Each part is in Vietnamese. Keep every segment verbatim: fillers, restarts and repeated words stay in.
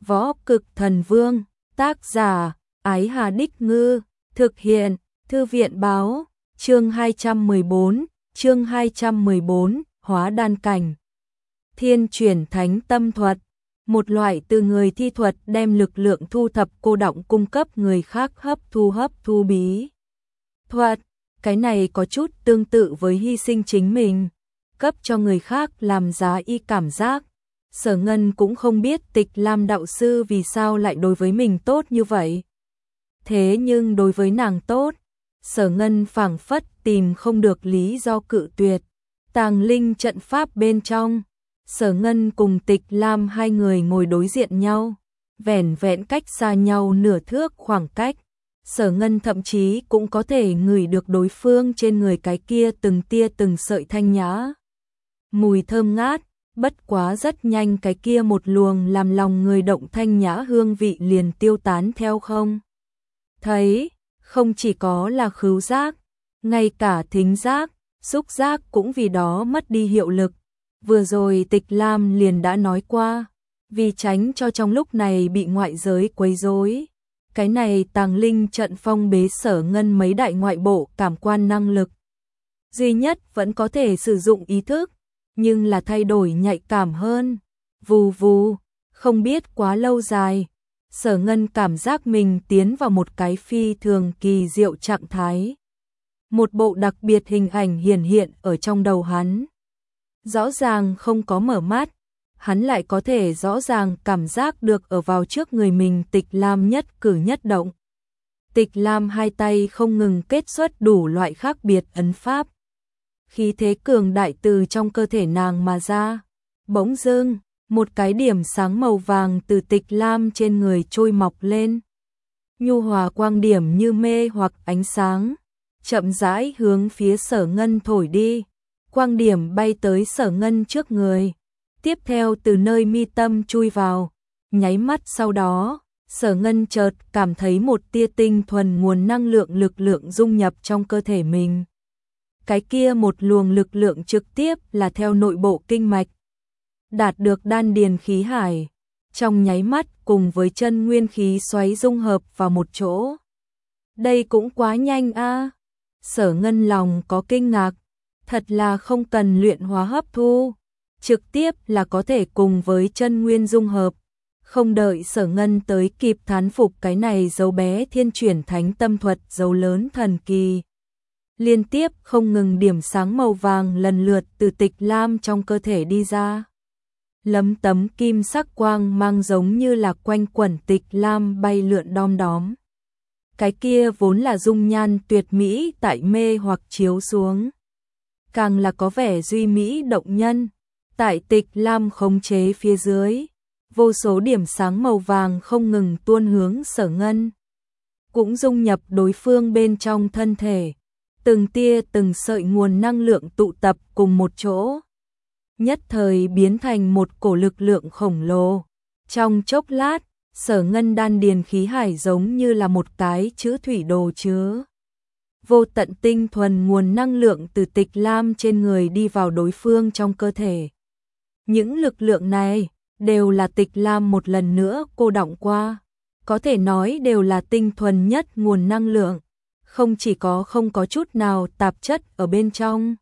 Võ Cực Thần Vương, tác giả, Ái Hà Đích Ngư, thực hiện, Thư viện báo, chương hai trăm mười bốn, chương hai trăm mười bốn, hóa đan cảnh. Thiên chuyển thánh tâm thuật, một loại từ người thi thuật đem lực lượng thu thập cô đọng cung cấp người khác hấp thu hấp thu bí thuật. Cái này có chút tương tự với hy sinh chính mình, cấp cho người khác làm giá y cảm giác. Sở Ngân cũng không biết Tịch Lam đạo sư vì sao lại đối với mình tốt như vậy. Thế nhưng đối với nàng tốt, Sở Ngân phảng phất tìm không được lý do cự tuyệt. Tàng linh trận pháp bên trong, Sở Ngân cùng Tịch Lam hai người ngồi đối diện nhau, vẻn vẹn cách xa nhau nửa thước khoảng cách. Sở Ngân thậm chí cũng có thể ngửi được đối phương trên người cái kia từng tia từng sợi thanh nhã mùi thơm ngát. Bất quá rất nhanh cái kia một luồng làm lòng người động thanh nhã hương vị liền tiêu tán theo không. Thấy, không chỉ có là khứu giác, ngay cả thính giác, xúc giác cũng vì đó mất đi hiệu lực. Vừa rồi Tịch Lam liền đã nói qua, vì tránh cho trong lúc này bị ngoại giới quấy rối, cái này tàng linh trận phong bế Sở Ngân mấy đại ngoại bộ cảm quan năng lực. Duy nhất vẫn có thể sử dụng ý thức, nhưng là thay đổi nhạy cảm hơn. Vù vù, không biết quá lâu dài, Sở Ngân cảm giác mình tiến vào một cái phi thường kỳ diệu trạng thái. Một bộ đặc biệt hình ảnh hiển hiện ở trong đầu hắn. Rõ ràng không có mở mắt, hắn lại có thể rõ ràng cảm giác được ở vào trước người mình Tịch Lam nhất cử nhất động. Tịch Lam hai tay không ngừng kết xuất đủ loại khác biệt ấn pháp. Khí thế cường đại từ trong cơ thể nàng mà ra. Bỗng dưng, một cái điểm sáng màu vàng từ Tịch Lam trên người trôi mọc lên. Nhu hòa quang điểm như mê hoặc ánh sáng, chậm rãi hướng phía Sở Ngân thổi đi. Quang điểm bay tới Sở Ngân trước người, tiếp theo từ nơi mi tâm chui vào. Nháy mắt sau đó, Sở Ngân chợt cảm thấy một tia tinh thuần nguồn năng lượng lực lượng dung nhập trong cơ thể mình. Cái kia một luồng lực lượng trực tiếp là theo nội bộ kinh mạch, đạt được đan điền khí hải, trong nháy mắt cùng với chân nguyên khí xoáy dung hợp vào một chỗ. Đây cũng quá nhanh a. À. Sở Ngân lòng có kinh ngạc, thật là không cần luyện hóa hấp thu, trực tiếp là có thể cùng với chân nguyên dung hợp. Không đợi Sở Ngân tới kịp thán phục cái này dấu bé thiên chuyển thánh tâm thuật dấu lớn thần kỳ. Liên tiếp không ngừng điểm sáng màu vàng lần lượt từ Tịch Lam trong cơ thể đi ra. Lấm tấm kim sắc quang mang giống như là quanh quẩn Tịch Lam bay lượn đom đóm. Cái kia vốn là dung nhan tuyệt mỹ tại mê hoặc chiếu xuống, càng là có vẻ duy mỹ động nhân. Tại Tịch Lam khống chế phía dưới, vô số điểm sáng màu vàng không ngừng tuôn hướng Sở Ngân, cũng dung nhập đối phương bên trong thân thể. Từng tia từng sợi nguồn năng lượng tụ tập cùng một chỗ, nhất thời biến thành một cổ lực lượng khổng lồ. Trong chốc lát, Sở Ngân đan điền khí hải giống như là một cái chữ thủy đồ chứa vô tận tinh thuần nguồn năng lượng từ Tịch Lam trên người đi vào đối phương trong cơ thể. Những lực lượng này đều là Tịch Lam một lần nữa cô đọng qua, có thể nói đều là tinh thuần nhất nguồn năng lượng. Không chỉ có không có chút nào tạp chất ở bên trong,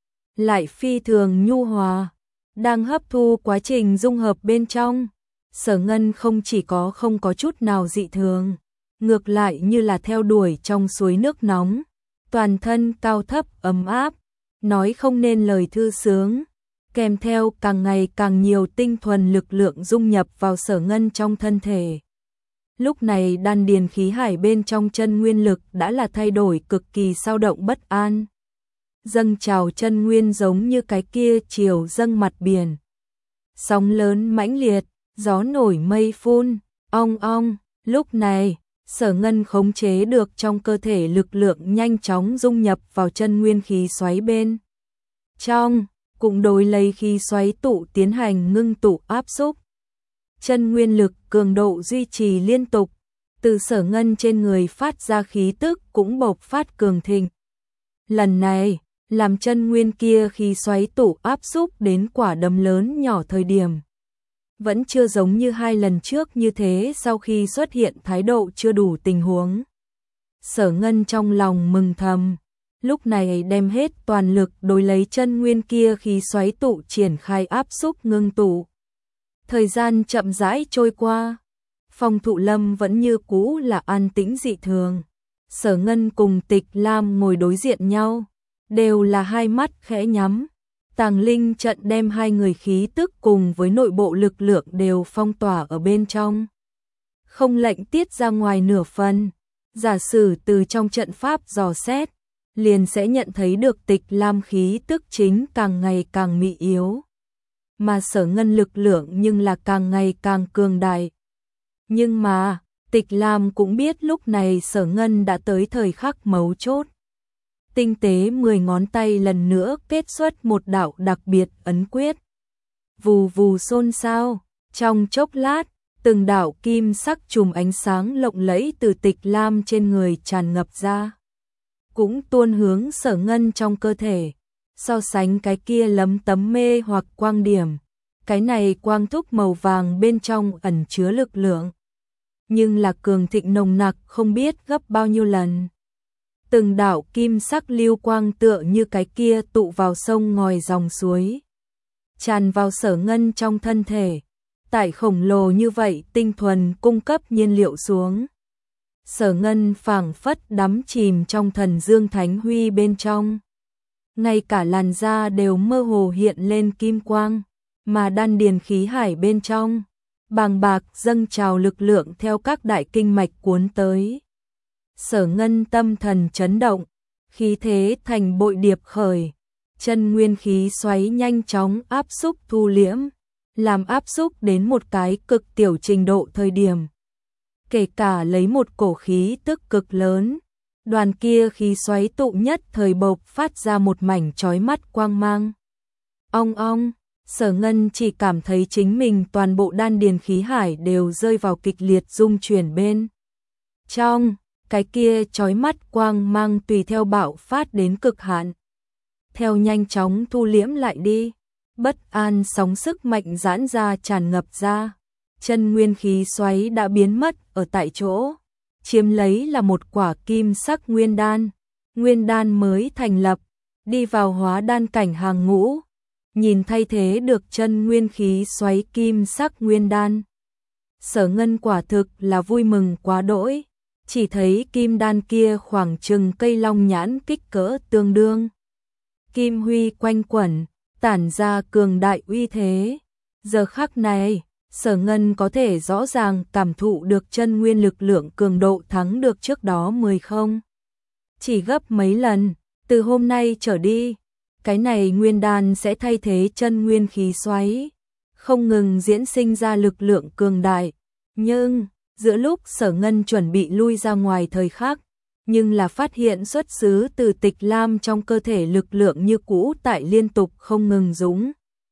lại phi thường nhu hòa, đang hấp thu quá trình dung hợp bên trong. Sở Ngân không chỉ có không có chút nào dị thường, ngược lại như là theo đuổi trong suối nước nóng, toàn thân cao thấp ấm áp, nói không nên lời thư sướng, kèm theo càng ngày càng nhiều tinh thuần lực lượng dung nhập vào Sở Ngân trong thân thể. Lúc này đan điền khí hải bên trong chân nguyên lực đã là thay đổi cực kỳ sao động bất an. Dâng trào chân nguyên giống như cái kia chiều dâng mặt biển. Sóng lớn mãnh liệt, gió nổi mây phun, ong ong. Lúc này, Sở Ngân khống chế được trong cơ thể lực lượng nhanh chóng dung nhập vào chân nguyên khí xoáy bên trong, cùng đối lấy khí xoáy tụ tiến hành ngưng tụ áp xúc. Chân nguyên lực cường độ duy trì liên tục, từ Sở Ngân trên người phát ra khí tức cũng bộc phát cường thịnh. Lần này, làm chân nguyên kia khí xoáy tụ áp xúc đến quả đấm lớn nhỏ thời điểm, Vẫn chưa giống như hai lần trước như thế, sau khi xuất hiện thái độ chưa đủ tình huống. Sở Ngân trong lòng mừng thầm, lúc này đem hết toàn lực đối lấy chân nguyên kia khí xoáy tụ triển khai áp xúc ngưng tụ. Thời gian chậm rãi trôi qua, Phong Thụ Lâm vẫn như cũ là an tĩnh dị thường. Sở Ngân cùng Tịch Lam ngồi đối diện nhau, đều là hai mắt khẽ nhắm. Tàng linh trận đem hai người khí tức cùng với nội bộ lực lượng đều phong tỏa ở bên trong, không lệnh tiết ra ngoài nửa phần. Giả sử từ trong trận pháp dò xét, liền sẽ nhận thấy được Tịch Lam khí tức chính càng ngày càng mị yếu, mà Sở Ngân lực lượng nhưng là càng ngày càng cường đại. Nhưng mà, Tịch Lam cũng biết lúc này Sở Ngân đã tới thời khắc mấu chốt. Tinh tế mười ngón tay lần nữa kết xuất một đạo đặc biệt ấn quyết. Vù vù xôn xao, trong chốc lát, từng đạo kim sắc chùm ánh sáng lộng lẫy từ Tịch Lam trên người tràn ngập ra, cũng tuôn hướng Sở Ngân trong cơ thể. So sánh cái kia lấm tấm mê hoặc quang điểm, cái này quang thúc màu vàng bên trong ẩn chứa lực lượng, nhưng là cường thịnh nồng nặc không biết gấp bao nhiêu lần. Từng đạo kim sắc lưu quang tựa như cái kia tụ vào sông ngòi dòng suối, tràn vào Sở Ngân trong thân thể. Tại khổng lồ như vậy tinh thuần cung cấp nhiên liệu xuống, Sở Ngân phảng phất đắm chìm trong thần dương thánh huy bên trong. Ngay cả làn da đều mơ hồ hiện lên kim quang, mà đan điền khí hải bên trong bàng bạc dâng trào lực lượng theo các đại kinh mạch cuốn tới. Sở Ngân tâm thần chấn động, khí thế thành bội điệp khởi, chân nguyên khí xoáy nhanh chóng áp xúc thu liễm, làm áp xúc đến một cái cực tiểu trình độ thời điểm. Kể cả lấy một cổ khí tức cực lớn, đoàn kia khí xoáy tụ nhất thời bộc phát ra một mảnh chói mắt quang mang. Ong ong, Sở Ngân chỉ cảm thấy chính mình toàn bộ đan điền khí hải đều rơi vào kịch liệt rung chuyển bên trong, cái kia chói mắt quang mang tùy theo bạo phát đến cực hạn, theo nhanh chóng thu liễm lại đi. Bất an sóng sức mạnh giãn ra tràn ngập ra, chân nguyên khí xoáy đã biến mất ở tại chỗ, chiếm lấy là một quả kim sắc nguyên đan. Nguyên đan mới thành lập, đi vào hóa đan cảnh hàng ngũ, nhìn thay thế được chân nguyên khí xoáy kim sắc nguyên đan. Sở Ngân quả thực là vui mừng quá đỗi, chỉ thấy kim đan kia khoảng chừng cây long nhãn kích cỡ tương đương. Kim huy quanh quẩn, tản ra cường đại uy thế. Giờ khắc này, Sở Ngân có thể rõ ràng cảm thụ được chân nguyên lực lượng cường độ thắng được trước đó mười không. Chỉ gấp mấy lần, từ hôm nay trở đi, cái này nguyên đan sẽ thay thế chân nguyên khí xoáy, không ngừng diễn sinh ra lực lượng cường đại. Nhưng, giữa lúc Sở Ngân chuẩn bị lui ra ngoài thời khắc, nhưng là phát hiện xuất xứ từ Tịch Lam trong cơ thể lực lượng như cũ tại liên tục không ngừng dũng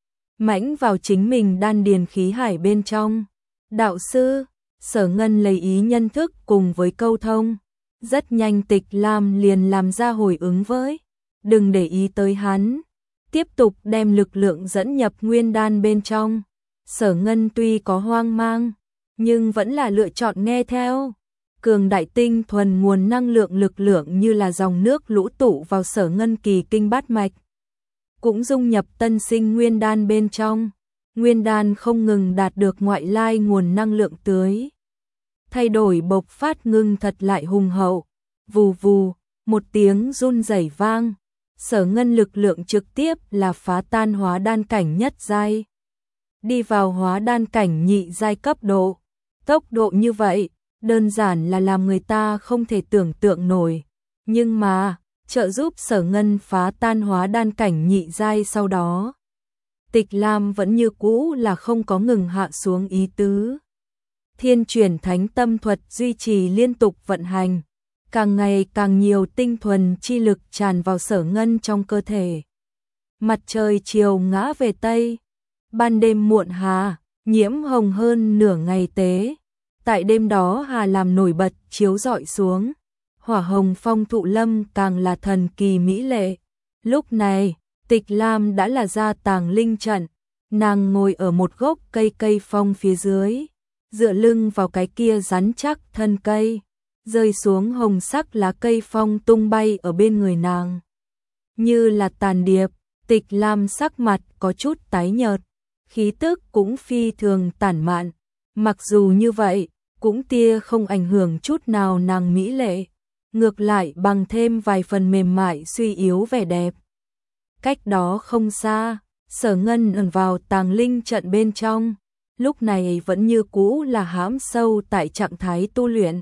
mãnh vào chính mình đan điền khí hải bên trong. Đạo sư, Sở Ngân lấy ý nhân thức cùng với câu thông, rất nhanh Tịch Lam liền làm ra hồi ứng với, đừng để ý tới hắn, tiếp tục đem lực lượng dẫn nhập nguyên đan bên trong. Sở Ngân tuy có hoang mang, nhưng vẫn là lựa chọn nghe theo. Cường đại tinh thuần nguồn năng lượng lực lượng như là dòng nước lũ tụ vào Sở Ngân kỳ kinh bát mạch, cũng dung nhập tân sinh nguyên đan bên trong. Nguyên đan không ngừng đạt được ngoại lai nguồn năng lượng tưới, thay đổi bộc phát ngưng thật lại hùng hậu. Vù vù, một tiếng run rẩy vang, Sở Ngân lực lượng trực tiếp là phá tan hóa đan cảnh nhất giai, đi vào hóa đan cảnh nhị giai cấp độ. Tốc độ như vậy, đơn giản là làm người ta không thể tưởng tượng nổi. Nhưng mà, trợ giúp Sở Ngân phá tan hóa đan cảnh nhị giai sau đó, Tịch Lam vẫn như cũ là không có ngừng hạ xuống ý tứ. Thiên chuyển thánh tâm thuật duy trì liên tục vận hành, càng ngày càng nhiều tinh thuần chi lực tràn vào Sở Ngân trong cơ thể. Mặt trời chiều ngã về Tây, ban đêm muộn hà, nhiễm hồng hơn nửa ngày tế. Tại đêm đó hà làm nổi bật chiếu rọi xuống, hỏa hồng Phong Thụ Lâm càng là thần kỳ mỹ lệ. Lúc này, Tịch Lam đã là ra tàng linh trận, Nàng ngồi ở một gốc cây cây phong phía dưới, dựa lưng vào cái kia rắn chắc thân cây, rơi xuống hồng sắc lá cây phong tung bay ở bên người nàng. Như là tàn điệp, Tịch Lam sắc mặt có chút tái nhợt, khí tức cũng phi thường tản mạn. Mặc dù như vậy, cũng tia không ảnh hưởng chút nào nàng mỹ lệ, ngược lại bằng thêm vài phần mềm mại suy yếu vẻ đẹp. Cách đó không xa, Sở Ngân ẩn vào tàng linh trận bên trong, lúc này vẫn như cũ là hãm sâu tại trạng thái tu luyện.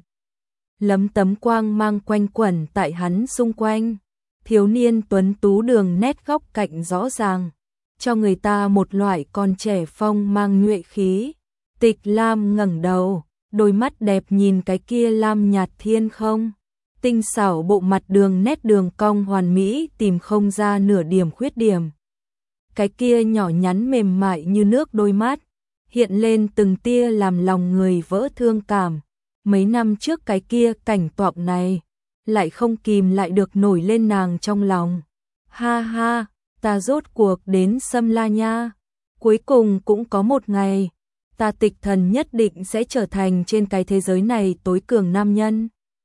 Lấm tấm quang mang quanh quẩn tại hắn xung quanh, thiếu niên tuấn tú đường nét góc cạnh rõ ràng, cho người ta một loại con trẻ phong mang nhuệ khí. Tịch Lam ngẩng đầu, đôi mắt đẹp nhìn cái kia lam nhạt thiên không, tinh xảo bộ mặt đường nét đường cong hoàn mỹ tìm không ra nửa điểm khuyết điểm. Cái kia nhỏ nhắn mềm mại như nước đôi mắt, hiện lên từng tia làm lòng người vỡ thương cảm. Mấy năm trước cái kia cảnh tượng này, lại không kìm lại được nổi lên nàng trong lòng. Ha ha, ta rốt cuộc đến Sâm La nha, cuối cùng cũng có một ngày, ta Tịch Thần nhất định sẽ trở thành trên cái thế giới này tối cường nam nhân.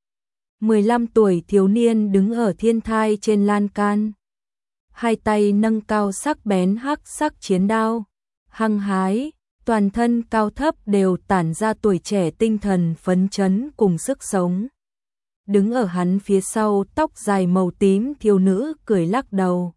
mười lăm tuổi thiếu niên đứng ở thiên thai trên lan can, hai tay nâng cao sắc bén hắc sắc chiến đao, hăng hái, toàn thân cao thấp đều tản ra tuổi trẻ tinh thần phấn chấn cùng sức sống. Đứng ở hắn phía sau tóc dài màu tím thiếu nữ cười lắc đầu.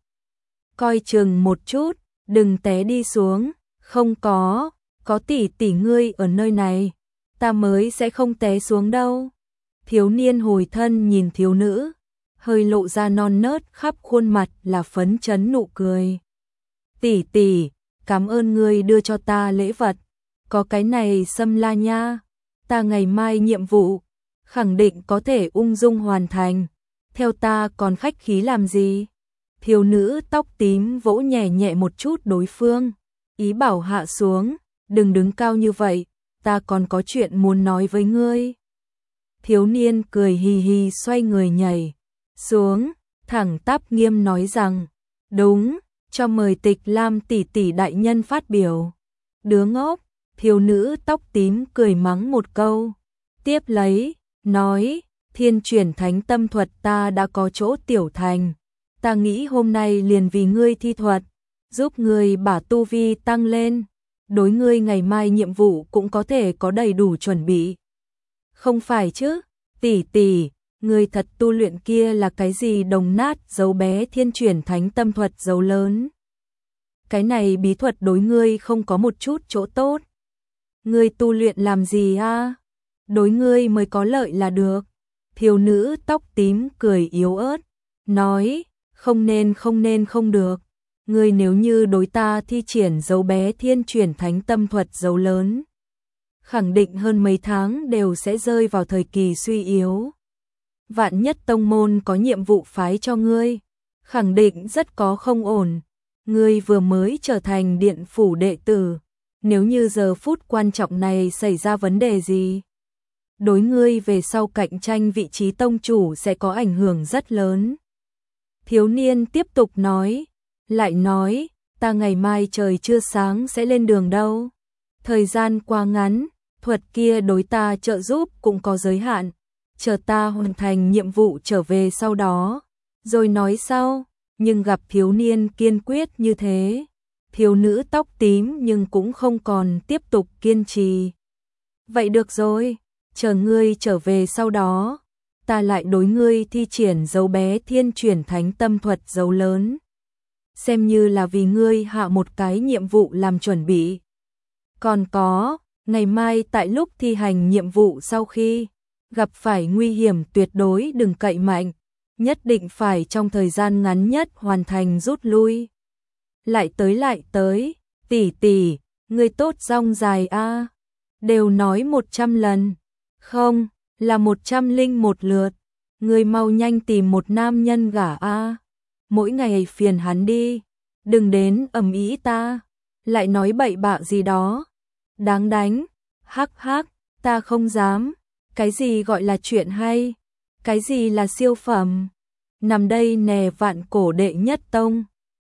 Coi chừng một chút, đừng té đi xuống, không có, có tỷ tỷ ngươi ở nơi này, ta mới sẽ không té xuống đâu. Thiếu niên hồi thân nhìn thiếu nữ, hơi lộ ra non nớt khắp khuôn mặt là phấn chấn nụ cười. Tỷ tỷ, cảm ơn ngươi đưa cho ta lễ vật, có cái này Sâm La nha, ta ngày mai nhiệm vụ, khẳng định có thể ung dung hoàn thành, theo ta còn khách khí làm gì. Thiếu nữ tóc tím vỗ nhẹ nhẹ một chút đối phương, ý bảo hạ xuống, đừng đứng cao như vậy, ta còn có chuyện muốn nói với ngươi. Thiếu niên cười hì hì xoay người nhảy xuống, thẳng tắp nghiêm nói rằng, đúng, cho mời Tịch Lam tỷ tỷ đại nhân phát biểu. Đứa ngốc, thiếu nữ tóc tím cười mắng một câu, tiếp lấy, nói, thiên chuyển thánh tâm thuật ta đã có chỗ tiểu thành, ta nghĩ hôm nay liền vì ngươi thi thuật, giúp ngươi bả tu vi tăng lên, đối ngươi ngày mai nhiệm vụ cũng có thể có đầy đủ chuẩn bị. Không phải chứ, tỷ tỷ, ngươi thật tu luyện kia là cái gì đồng nát dấu bé thiên chuyển thánh tâm thuật dấu lớn. Cái này bí thuật đối ngươi không có một chút chỗ tốt. Ngươi tu luyện làm gì a? Đối ngươi mới có lợi là được. Thiếu nữ tóc tím cười yếu ớt, nói, không nên không nên không được. Ngươi nếu như đối ta thi triển dấu bé thiên chuyển thánh tâm thuật dấu lớn, khẳng định hơn mấy tháng đều sẽ rơi vào thời kỳ suy yếu. Vạn nhất tông môn có nhiệm vụ phái cho ngươi, khẳng định rất có không ổn. Ngươi vừa mới trở thành điện phủ đệ tử, nếu như giờ phút quan trọng này xảy ra vấn đề gì, đối ngươi về sau cạnh tranh vị trí tông chủ sẽ có ảnh hưởng rất lớn. Thiếu niên tiếp tục nói, lại nói, ta ngày mai trời chưa sáng sẽ lên đường đâu. Thời gian quá ngắn, thuật kia đối ta trợ giúp cũng có giới hạn, chờ ta hoàn thành nhiệm vụ trở về sau đó, rồi nói sau. Nhưng gặp thiếu niên kiên quyết như thế, thiếu nữ tóc tím nhưng cũng không còn tiếp tục kiên trì. Vậy được rồi, chờ ngươi trở về sau đó, ta lại đối ngươi thi triển dấu bé thiên chuyển thánh tâm thuật dấu lớn. Xem như là vì ngươi hạ một cái nhiệm vụ làm chuẩn bị. Còn có, ngày mai tại lúc thi hành nhiệm vụ sau khi gặp phải nguy hiểm tuyệt đối đừng cậy mạnh, nhất định phải trong thời gian ngắn nhất hoàn thành rút lui. Lại tới lại tới, tỷ tỷ, ngươi tốt rong dài a, đều nói một trăm lần, không, là một trăm linh một lượt, ngươi mau nhanh tìm một nam nhân gả a, mỗi ngày phiền hắn đi, đừng đến ầm ĩ ta, lại nói bậy bạ gì đó, đáng đánh, hắc hắc, ta không dám, cái gì gọi là chuyện hay, cái gì là siêu phẩm, nằm đây nè vạn cổ đệ nhất tông,